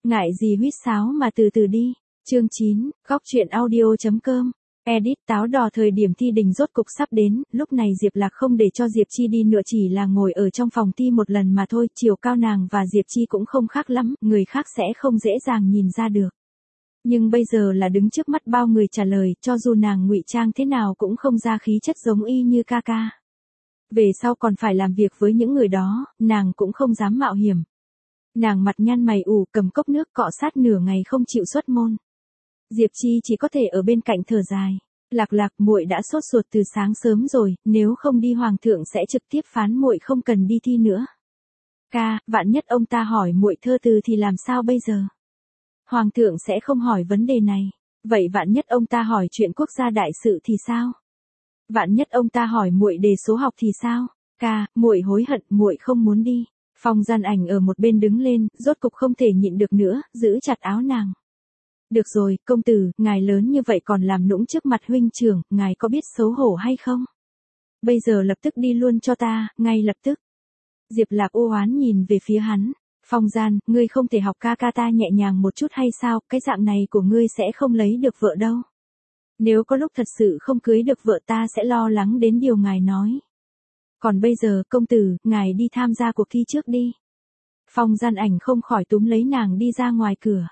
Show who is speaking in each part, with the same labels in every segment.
Speaker 1: Ngại gì huýt sáo mà từ từ đi. Chương 9, góc truyện audio.com. Edit táo đỏ. Thời điểm thi đình rốt cục sắp đến, lúc này Diệp Lạc không để cho Diệp Chi đi nữa, chỉ là ngồi ở trong phòng thi một lần mà thôi, chiều cao nàng và Diệp Chi cũng không khác lắm, người khác sẽ không dễ dàng nhìn ra được. Nhưng bây giờ là đứng trước mắt bao người trả lời, cho dù nàng ngụy trang thế nào cũng không ra khí chất giống y như ca ca. Về sau còn phải làm việc với những người đó, nàng cũng không dám mạo hiểm. Nàng mặt nhăn mày ủ, cầm cốc nước cọ sát nửa ngày không chịu xuất môn. Diệp Chi chỉ có thể ở bên cạnh thở dài. Lạc Lạc, muội đã sốt ruột từ sáng sớm rồi, nếu không đi hoàng thượng sẽ trực tiếp phán muội không cần đi thi nữa. Ca, vạn nhất ông ta hỏi muội thơ từ thì làm sao bây giờ? Hoàng thượng sẽ không hỏi vấn đề này. Vậy vạn nhất ông ta hỏi chuyện quốc gia đại sự thì sao? Vạn nhất ông ta hỏi muội đề số học thì sao? Ca, muội hối hận, muội không muốn đi. Phong Gian Ảnh ở một bên đứng lên, rốt cục không thể nhịn được nữa, giữ chặt áo nàng. Được rồi, công tử, ngài lớn như vậy còn làm nũng trước mặt huynh trưởng, ngài có biết xấu hổ hay không? Bây giờ lập tức đi luôn cho ta, ngay lập tức. Diệp Lạc ô oán nhìn về phía hắn. Phong Gian, ngươi không thể học ca ca ta nhẹ nhàng một chút hay sao, cái dạng này của ngươi sẽ không lấy được vợ đâu. Nếu có lúc thật sự không cưới được vợ ta sẽ lo lắng đến điều ngài nói. Còn bây giờ, công tử, ngài đi tham gia cuộc thi trước đi. Phong Gian Ảnh không khỏi túm lấy nàng đi ra ngoài cửa.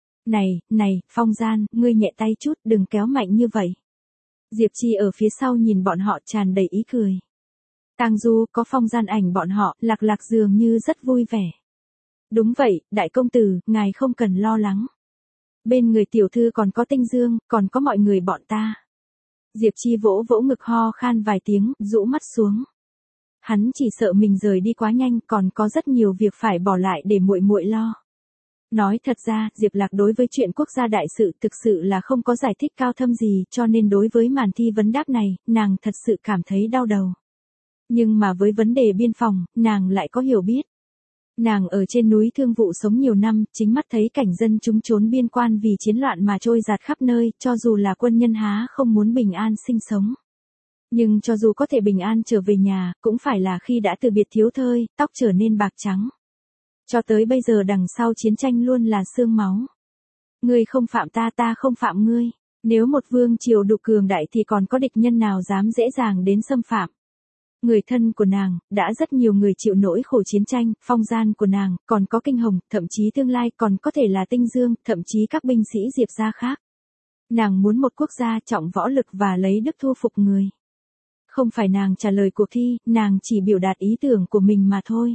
Speaker 1: Này, Phong Gian, ngươi nhẹ tay chút, đừng kéo mạnh như vậy. Diệp Chi ở phía sau nhìn bọn họ tràn đầy ý cười. Tang Du có Phong Gian Ảnh bọn họ, Lạc Lạc dường như rất vui vẻ. Đúng vậy, đại công tử, ngài không cần lo lắng. Bên người tiểu thư còn có Tinh Dương, còn có mọi người bọn ta. Diệp Chi vỗ vỗ ngực ho khan vài tiếng, rũ mắt xuống. Hắn chỉ sợ mình rời đi quá nhanh, còn có rất nhiều việc phải bỏ lại để muội muội lo. Nói thật ra, Diệp Lạc đối với chuyện quốc gia đại sự thực sự là không có giải thích cao thâm gì, cho nên đối với màn thi vấn đáp này, nàng thật sự cảm thấy đau đầu. Nhưng mà với vấn đề biên phòng, nàng lại có hiểu biết. Nàng ở trên núi Thương Vụ sống nhiều năm, chính mắt thấy cảnh dân chúng trốn biên quan vì chiến loạn mà trôi dạt khắp nơi, cho dù là quân nhân há không muốn bình an sinh sống. Nhưng cho dù có thể bình an trở về nhà, cũng phải là khi đã từ biệt thiếu thơi, tóc trở nên bạc trắng. Cho tới bây giờ đằng sau chiến tranh luôn là xương máu. Ngươi không phạm ta, ta không phạm ngươi. Nếu một vương triều đủ cường đại thì còn có địch nhân nào dám dễ dàng đến xâm phạm. Người thân của nàng, đã rất nhiều người chịu nỗi khổ chiến tranh, Phong Gian của nàng, còn có Kinh Hồng, thậm chí tương lai còn có thể là Tinh Dương, thậm chí các binh sĩ Diệp gia khác. Nàng muốn một quốc gia trọng võ lực và lấy đức thu phục người. Không phải nàng trả lời cuộc thi, nàng chỉ biểu đạt ý tưởng của mình mà thôi.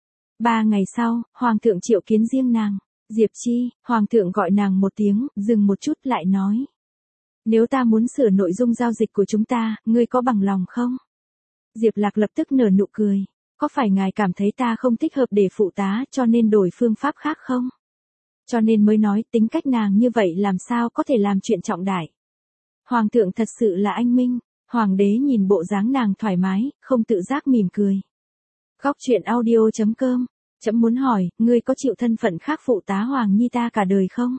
Speaker 1: 3 ngày sau, Hoàng thượng triệu kiến riêng nàng. Diệp Chi, Hoàng thượng gọi nàng một tiếng, dừng một chút lại nói. Nếu ta muốn sửa nội dung giao dịch của chúng ta, ngươi có bằng lòng không? Diệp Lạc lập tức nở nụ cười. Có phải ngài cảm thấy ta không thích hợp để phụ tá cho nên đổi phương pháp khác không? Cho nên mới nói tính cách nàng như vậy làm sao có thể làm chuyện trọng đại. Hoàng thượng thật sự là anh minh. Hoàng đế nhìn bộ dáng nàng thoải mái, không tự giác mỉm cười. Góc truyện audio.com. Chấm muốn hỏi, ngươi có chịu thân phận khác phụ tá Hoàng Nhi ta cả đời không?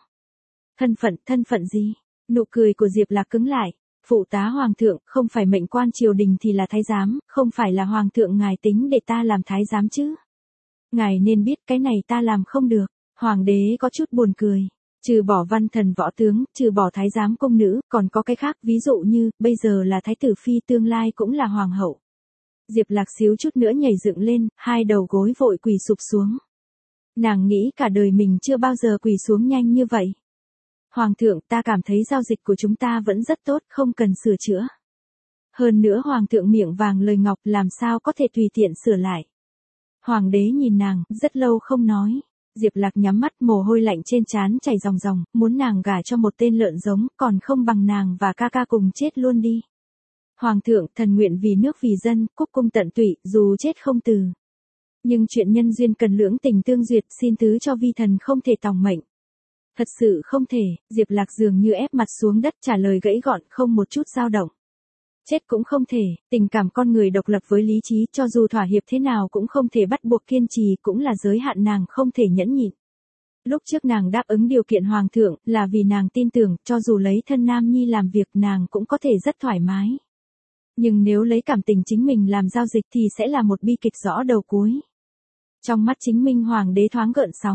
Speaker 1: Thân phận gì? Nụ cười của Diệp Lạc cứng lại. Phụ tá Hoàng thượng, không phải mệnh quan triều đình thì là thái giám, không phải là Hoàng thượng ngài tính để ta làm thái giám chứ? Ngài nên biết cái này ta làm không được. Hoàng đế có chút buồn cười. Trừ bỏ văn thần võ tướng, trừ bỏ thái giám công nữ, còn có cái khác, ví dụ như, bây giờ là thái tử phi, tương lai cũng là hoàng hậu. Diệp Lạc xíu chút nữa nhảy dựng lên, hai đầu gối vội quỳ sụp xuống. Nàng nghĩ cả đời mình chưa bao giờ quỳ xuống nhanh như vậy. Hoàng thượng, ta cảm thấy giao dịch của chúng ta vẫn rất tốt, không cần sửa chữa. Hơn nữa Hoàng thượng miệng vàng lời ngọc, làm sao có thể tùy tiện sửa lại. Hoàng đế nhìn nàng, rất lâu không nói. Diệp Lạc nhắm mắt, mồ hôi lạnh trên trán chảy ròng ròng, muốn nàng gả cho một tên lợn giống, còn không bằng nàng và ca ca cùng chết luôn đi. Hoàng thượng, thần nguyện vì nước vì dân, quốc cung tận tụy, dù chết không từ. Nhưng chuyện nhân duyên cần lưỡng tình tương duyệt, xin thứ cho vi thần không thể tòng mệnh. Thật sự không thể, Diệp Lạc dường như ép mặt xuống đất trả lời gãy gọn, không một chút dao động. Chết cũng không thể, tình cảm con người độc lập với lý trí, cho dù thỏa hiệp thế nào cũng không thể bắt buộc kiên trì, cũng là giới hạn nàng không thể nhẫn nhịn. Lúc trước nàng đáp ứng điều kiện Hoàng thượng, là vì nàng tin tưởng, cho dù lấy thân nam nhi làm việc nàng cũng có thể rất thoải mái. Nhưng nếu lấy cảm tình chính mình làm giao dịch thì sẽ là một bi kịch rõ đầu cuối. Trong mắt chính minh Hoàng đế thoáng gợn sóng.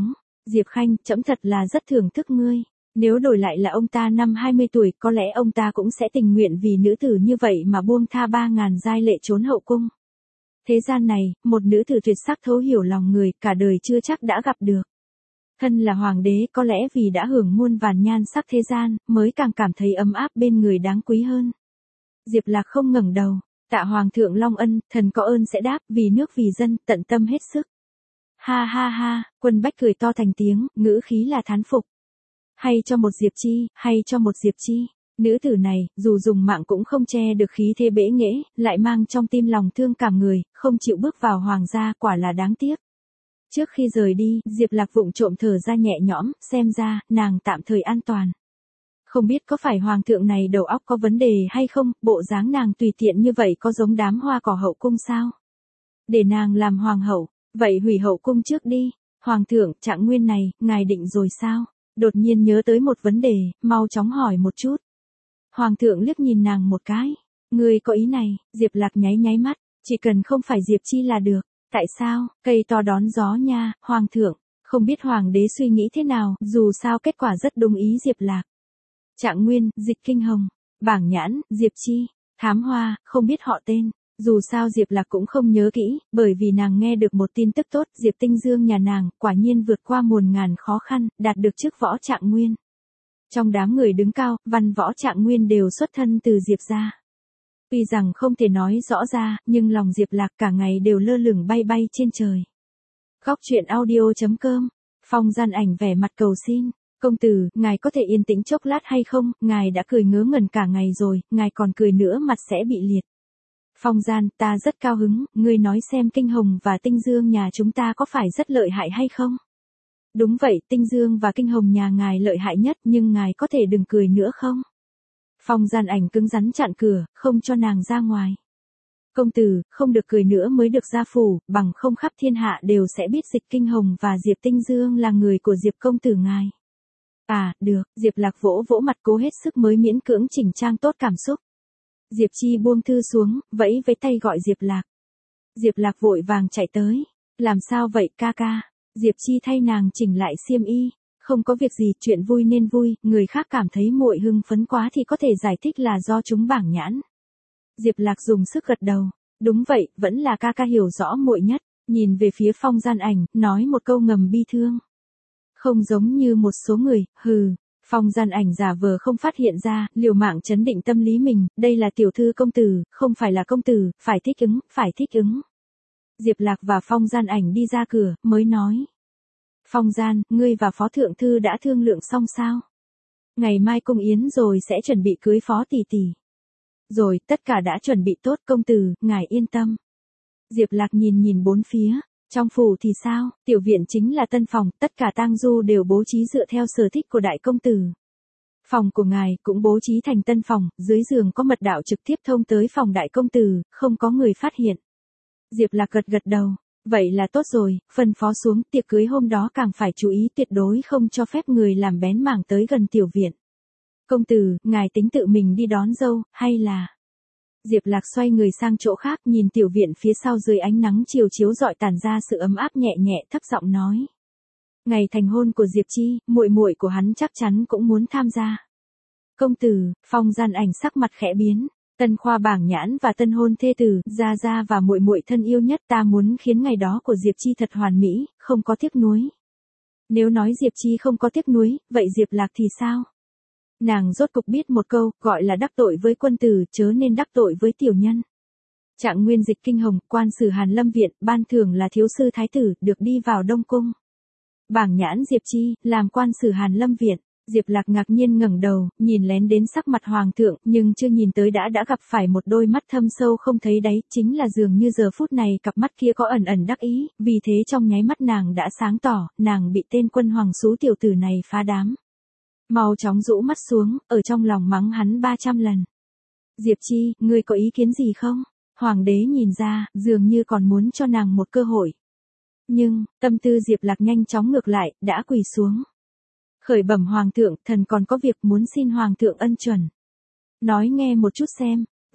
Speaker 1: Diệp Khanh, trẫm thật là rất thưởng thức ngươi. Nếu đổi lại là ông ta năm 20 tuổi, có lẽ ông ta cũng sẽ tình nguyện vì nữ tử như vậy mà buông tha 3.000 giai lệ trốn hậu cung. Thế gian này, một nữ tử tuyệt sắc thấu hiểu lòng người, cả đời chưa chắc đã gặp được. Thân là hoàng đế, có lẽ vì đã hưởng muôn vàn nhan sắc thế gian, mới càng cảm thấy ấm áp bên người đáng quý hơn. Diệp Lạc không ngẩng đầu, tạ hoàng thượng long ân, thần có ơn sẽ đáp, vì nước vì dân, tận tâm hết sức. Ha ha ha, Quân Bách cười to thành tiếng, ngữ khí là thán phục. Hay cho một Diệp Chi, hay cho một Diệp Chi. Nữ tử này, dù dùng mạng cũng không che được khí thế bẽ nghễ, lại mang trong tim lòng thương cảm người, không chịu bước vào hoàng gia, quả là đáng tiếc. Trước khi rời đi, Diệp Lạc vụng trộm thở ra nhẹ nhõm, xem ra, nàng tạm thời an toàn. Không biết có phải hoàng thượng này đầu óc có vấn đề hay không, bộ dáng nàng tùy tiện như vậy có giống đám hoa cỏ hậu cung sao? Để nàng làm hoàng hậu, vậy hủy hậu cung trước đi. Hoàng thượng, Trạng Nguyên này, ngài định rồi sao? Đột nhiên nhớ tới một vấn đề, mau chóng hỏi một chút. Hoàng thượng liếc nhìn nàng một cái. Ngươi có ý này, Diệp Lạc nháy nháy mắt, chỉ cần không phải Diệp Chi là được. Tại sao, cây to đón gió nha, hoàng thượng, không biết hoàng đế suy nghĩ thế nào, dù sao kết quả rất đúng ý Diệp Lạc. Trạng Nguyên, Dịch Kinh Hồng, Bảng Nhãn, Diệp Chi, Thám Hoa, không biết họ tên. Dù sao Diệp Lạc cũng không nhớ kỹ, bởi vì nàng nghe được một tin tức tốt, Diệp Tinh Dương nhà nàng, quả nhiên vượt qua muôn ngàn khó khăn, đạt được chức võ Trạng Nguyên. Trong đám người đứng cao, văn võ Trạng Nguyên đều xuất thân từ Diệp gia. Tuy rằng không thể nói rõ ra, nhưng lòng Diệp Lạc cả ngày đều lơ lửng bay bay trên trời. Góc truyện audio.com, Phong Gian Ảnh vẻ mặt cầu xin. Công tử, ngài có thể yên tĩnh chốc lát hay không, ngài đã cười ngớ ngẩn cả ngày rồi, ngài còn cười nữa mặt sẽ bị liệt. Phong Gian, ta rất cao hứng, ngươi nói xem Kinh Hồng và Tinh Dương nhà chúng ta có phải rất lợi hại hay không? Đúng vậy, Tinh Dương và Kinh Hồng nhà ngài lợi hại nhất, nhưng ngài có thể đừng cười nữa không? Phong Gian Ảnh cứng rắn chặn cửa, không cho nàng ra ngoài. Công tử, không được cười nữa mới được ra phủ, bằng không khắp thiên hạ đều sẽ biết Dịch Kinh Hồng và Diệp Tinh Dương là người của Diệp công tử ngài. À, được, Diệp Lạc vỗ vỗ mặt cố hết sức mới miễn cưỡng chỉnh trang tốt cảm xúc. Diệp Chi buông thư xuống, vẫy với tay gọi Diệp Lạc. Diệp Lạc vội vàng chạy tới. Làm sao vậy ca ca? Diệp Chi thay nàng chỉnh lại xiêm y. Không có việc gì, chuyện vui nên vui, người khác cảm thấy muội hưng phấn quá thì có thể giải thích là do chúng Bảng Nhãn. Diệp Lạc dùng sức gật đầu. Đúng vậy, vẫn là ca ca hiểu rõ muội nhất. Nhìn về phía Phong Gian Ảnh, nói một câu ngầm bi thương. Không giống như một số người, hừ. Phong Gian Ảnh giả vờ không phát hiện ra, liều mạng chấn định tâm lý mình, đây là tiểu thư công tử, không phải là công tử, phải thích ứng, phải thích ứng. Diệp Lạc và Phong Gian Ảnh đi ra cửa, mới nói. Phong Gian, ngươi và Phó Thượng Thư đã thương lượng xong sao? Ngày mai cung yến rồi sẽ chuẩn bị cưới Phó tỷ tỷ. Rồi, tất cả đã chuẩn bị tốt công tử, ngài yên tâm. Diệp Lạc nhìn nhìn bốn phía. Trong phủ thì sao, tiểu viện chính là tân phòng, tất cả tang du đều bố trí dựa theo sở thích của đại công tử. Phòng của ngài cũng bố trí thành tân phòng, dưới giường có mật đạo trực tiếp thông tới phòng đại công tử, không có người phát hiện. Diệp Lạc gật gật đầu, vậy là tốt rồi, phân phó xuống, tiệc cưới hôm đó càng phải chú ý tuyệt đối không cho phép người làm bén mảng tới gần tiểu viện. Công tử, ngài tính tự mình đi đón dâu, hay là... Diệp Lạc xoay người sang chỗ khác, nhìn tiểu viện phía sau dưới ánh nắng chiều chiếu rọi tản ra sự ấm áp nhẹ nhẹ, thấp giọng nói. Ngày thành hôn của Diệp Chi, muội muội của hắn chắc chắn cũng muốn tham gia. Công tử, Phong Gian Ảnh sắc mặt khẽ biến, Tân Khoa Bảng Nhãn và tân hôn thê tử, gia gia và muội muội thân yêu nhất, ta muốn khiến ngày đó của Diệp Chi thật hoàn mỹ, không có tiếc nuối. Nếu nói Diệp Chi không có tiếc nuối, vậy Diệp Lạc thì sao? Nàng rốt cục biết một câu, gọi là đắc tội với quân tử, chớ nên đắc tội với tiểu nhân. Trạng Nguyên Dịch Kinh Hồng, quan sử Hàn Lâm Viện, ban thưởng là thiếu sư thái tử, được đi vào Đông Cung. Bảng Nhãn Diệp Chi, làm quan sử Hàn Lâm Viện. Diệp Lạc ngạc nhiên ngẩng đầu, nhìn lén đến sắc mặt hoàng thượng, nhưng chưa nhìn tới đã gặp phải một đôi mắt thâm sâu không thấy đáy, chính là dường như giờ phút này cặp mắt kia có ẩn ẩn đắc ý, vì thế trong nháy mắt nàng đã sáng tỏ, nàng bị tên quân hoàng xú tiểu tử này phá đám. Mau chóng rũ mắt xuống, ở trong lòng mắng hắn 300 lần. Diệp Chi, ngươi có ý kiến gì không? Hoàng đế nhìn ra, dường như còn muốn cho nàng một cơ hội. Nhưng, tâm tư Diệp Lạc nhanh chóng ngược lại, đã quỳ xuống. Khởi bẩm hoàng thượng, thần còn có việc muốn xin hoàng thượng ân chuẩn. Nói nghe một chút xem,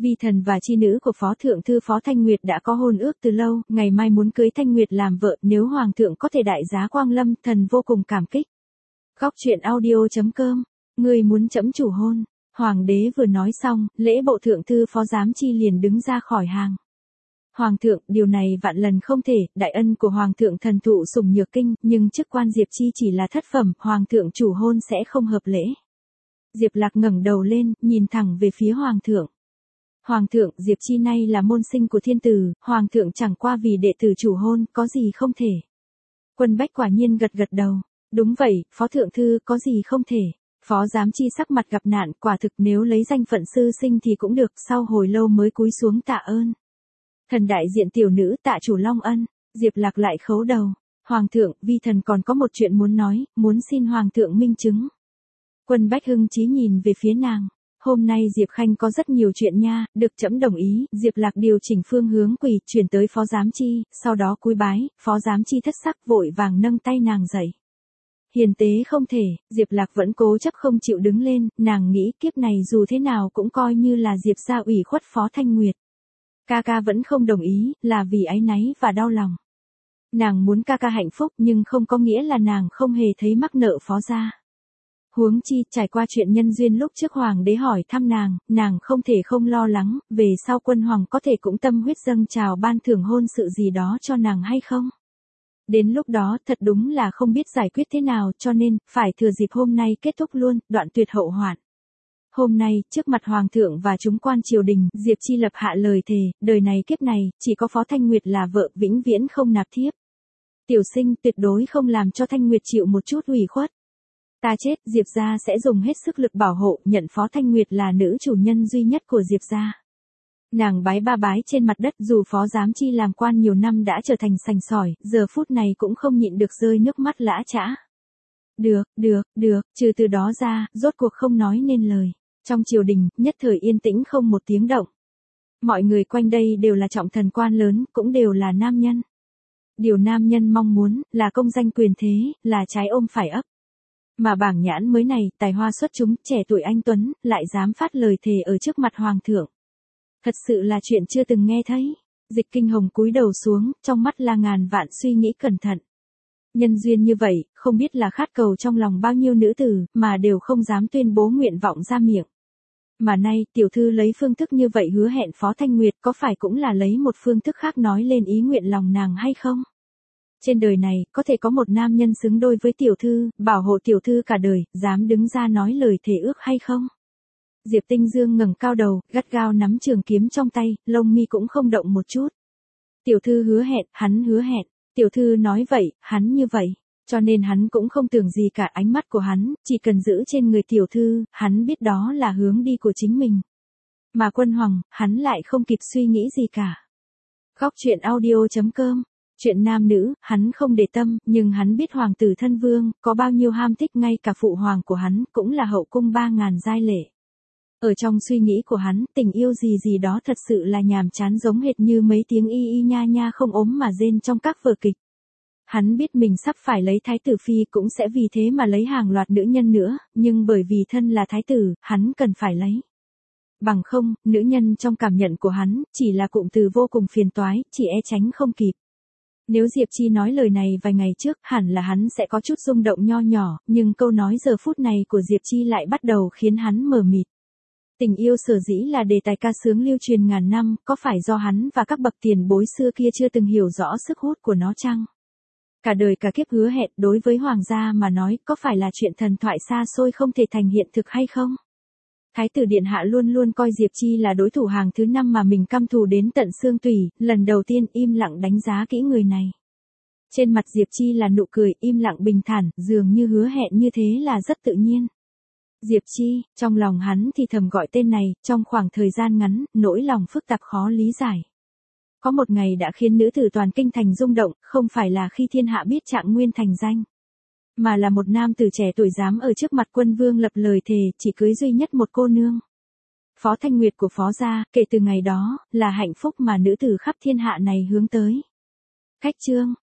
Speaker 1: Vi thần và chi nữ của Phó Thượng Thư Phó Thanh Nguyệt đã có hôn ước từ lâu, ngày mai muốn cưới Thanh Nguyệt làm vợ, nếu Hoàng thượng có thể đại giá quang lâm, thần vô cùng cảm kích. Góc truyện audio.com, người muốn trẫm chủ hôn. Hoàng đế vừa nói xong, lễ bộ Thượng Thư Phó Giám Chi liền đứng ra khỏi hàng. Hoàng thượng, điều này vạn lần không thể, đại ân của Hoàng thượng thần thụ sủng nhược kinh, nhưng chức quan Diệp Chi chỉ là thất phẩm, Hoàng thượng chủ hôn sẽ không hợp lễ. Diệp Lạc ngẩng đầu lên, nhìn thẳng về phía Hoàng thượng. Hoàng thượng, Diệp Chi nay là môn sinh của thiên tử, Hoàng thượng chẳng qua vì đệ tử chủ hôn, có gì không thể. Quân Bách quả nhiên gật gật đầu. Đúng vậy, Phó Thượng Thư, có gì không thể. Phó Giám Chi sắc mặt gặp nạn, quả thực nếu lấy danh phận sư sinh thì cũng được, sau hồi lâu mới cúi xuống tạ ơn. Thần đại diện tiểu nữ tạ chủ long ân. Diệp Lạc lại khấu đầu. Hoàng thượng, vi thần còn có một chuyện muốn nói, muốn xin Hoàng thượng minh chứng. Quân Bách hưng chí nhìn về phía nàng. Hôm nay Diệp Khanh có rất nhiều chuyện nha, được trẫm đồng ý. Diệp Lạc điều chỉnh phương hướng quỳ, chuyển tới Phó Giám Chi, sau đó cúi bái, Phó Giám Chi thất sắc vội vàng nâng tay nàng dậy. Hiền tế không thể, Diệp Lạc vẫn cố chấp không chịu đứng lên, nàng nghĩ kiếp này dù thế nào cũng coi như là Diệp gia ủy khuất Phó Thanh Nguyệt. Ca ca vẫn không đồng ý, là vì áy náy và đau lòng. Nàng muốn ca ca hạnh phúc nhưng không có nghĩa là nàng không hề thấy mắc nợ Phó gia. Huống chi, trải qua chuyện nhân duyên lúc trước Hoàng đế hỏi thăm nàng không thể không lo lắng, về sau Quân Hoàng có thể cũng tâm huyết dâng trào ban thưởng hôn sự gì đó cho nàng hay không. Đến lúc đó thật đúng là không biết giải quyết thế nào cho nên, phải thừa dịp hôm nay kết thúc luôn, đoạn tuyệt hậu hoạn. Hôm nay, trước mặt Hoàng thượng và chúng quan triều đình, Diệp Chi lập hạ lời thề, đời này kiếp này, chỉ có Phó Thanh Nguyệt là vợ, vĩnh viễn không nạp thiếp. Tiểu sinh tuyệt đối không làm cho Thanh Nguyệt chịu một chút ủy khuất. Ta chết, Diệp gia sẽ dùng hết sức lực bảo hộ, nhận Phó Thanh Nguyệt là nữ chủ nhân duy nhất của Diệp gia. Nàng bái ba bái trên mặt đất, dù Phó Giám Chi làm quan nhiều năm đã trở thành sành sỏi, giờ phút này cũng không nhịn được rơi nước mắt lã chã. Được, trừ từ đó ra, rốt cuộc không nói nên lời. Trong triều đình, nhất thời yên tĩnh không một tiếng động. Mọi người quanh đây đều là trọng thần quan lớn, cũng đều là nam nhân. Điều nam nhân mong muốn, là công danh quyền thế, là trái ôm phải ấp. Mà bảng nhãn mới này, tài hoa xuất chúng, trẻ tuổi anh tuấn, lại dám phát lời thề ở trước mặt Hoàng thượng. Thật sự là chuyện chưa từng nghe thấy. Dịch Kinh Hồng cúi đầu xuống, trong mắt là ngàn vạn suy nghĩ cẩn thận. Nhân duyên như vậy, không biết là khát cầu trong lòng bao nhiêu nữ tử, mà đều không dám tuyên bố nguyện vọng ra miệng. Mà nay, tiểu thư lấy phương thức như vậy hứa hẹn Phó Thanh Nguyệt, có phải cũng là lấy một phương thức khác nói lên ý nguyện lòng nàng hay không? Trên đời này, có thể có một nam nhân xứng đôi với tiểu thư, bảo hộ tiểu thư cả đời, dám đứng ra nói lời thề ước hay không? Diệp Tinh Dương ngẩng cao đầu, gắt gao nắm trường kiếm trong tay, lông mi cũng không động một chút. Tiểu thư hứa hẹn, hắn hứa hẹn. Tiểu thư nói vậy, hắn như vậy. Cho nên hắn cũng không tưởng gì cả, ánh mắt của hắn, chỉ cần giữ trên người tiểu thư, hắn biết đó là hướng đi của chính mình. Mà Quân Hoàng, hắn lại không kịp suy nghĩ gì cả. Góc truyện audio.com, chuyện nam nữ, hắn không để tâm, nhưng hắn biết hoàng tử thân vương, có bao nhiêu ham thích, ngay cả phụ hoàng của hắn, cũng là hậu cung 3000 giai lệ. Ở trong suy nghĩ của hắn, tình yêu gì gì đó thật sự là nhàm chán, giống hệt như mấy tiếng y y nha nha không ốm mà rên trong các vở kịch. Hắn biết mình sắp phải lấy thái tử phi, cũng sẽ vì thế mà lấy hàng loạt nữ nhân nữa, nhưng bởi vì thân là thái tử, hắn cần phải lấy. Bằng không, nữ nhân trong cảm nhận của hắn, chỉ là cụm từ vô cùng phiền toái, chỉ e tránh không kịp. Nếu Diệp Chi nói lời này vài ngày trước, hẳn là hắn sẽ có chút rung động nho nhỏ, nhưng câu nói giờ phút này của Diệp Chi lại bắt đầu khiến hắn mờ mịt. Tình yêu sở dĩ là đề tài ca sướng lưu truyền ngàn năm, có phải do hắn và các bậc tiền bối xưa kia chưa từng hiểu rõ sức hút của nó chăng? Cả đời cả kiếp hứa hẹn đối với hoàng gia mà nói, có phải là chuyện thần thoại xa xôi không thể thành hiện thực hay không? Thái tử điện hạ luôn luôn coi Diệp Chi là đối thủ hàng thứ 5 mà mình căm thù đến tận xương tủy, lần đầu tiên im lặng đánh giá kỹ người này. Trên mặt Diệp Chi là nụ cười, im lặng bình thản, dường như hứa hẹn như thế là rất tự nhiên. Diệp Chi, trong lòng hắn thì thầm gọi tên này, trong khoảng thời gian ngắn, nỗi lòng phức tạp khó lý giải. Có một ngày đã khiến nữ tử toàn kinh thành rung động, không phải là khi thiên hạ biết Trạng Nguyên thành danh, mà là một nam tử trẻ tuổi dám ở trước mặt quân vương lập lời thề, chỉ cưới duy nhất một cô nương. Phó Thanh Nguyệt của Phó gia, kể từ ngày đó, là hạnh phúc mà nữ tử khắp thiên hạ này hướng tới. Khách chương.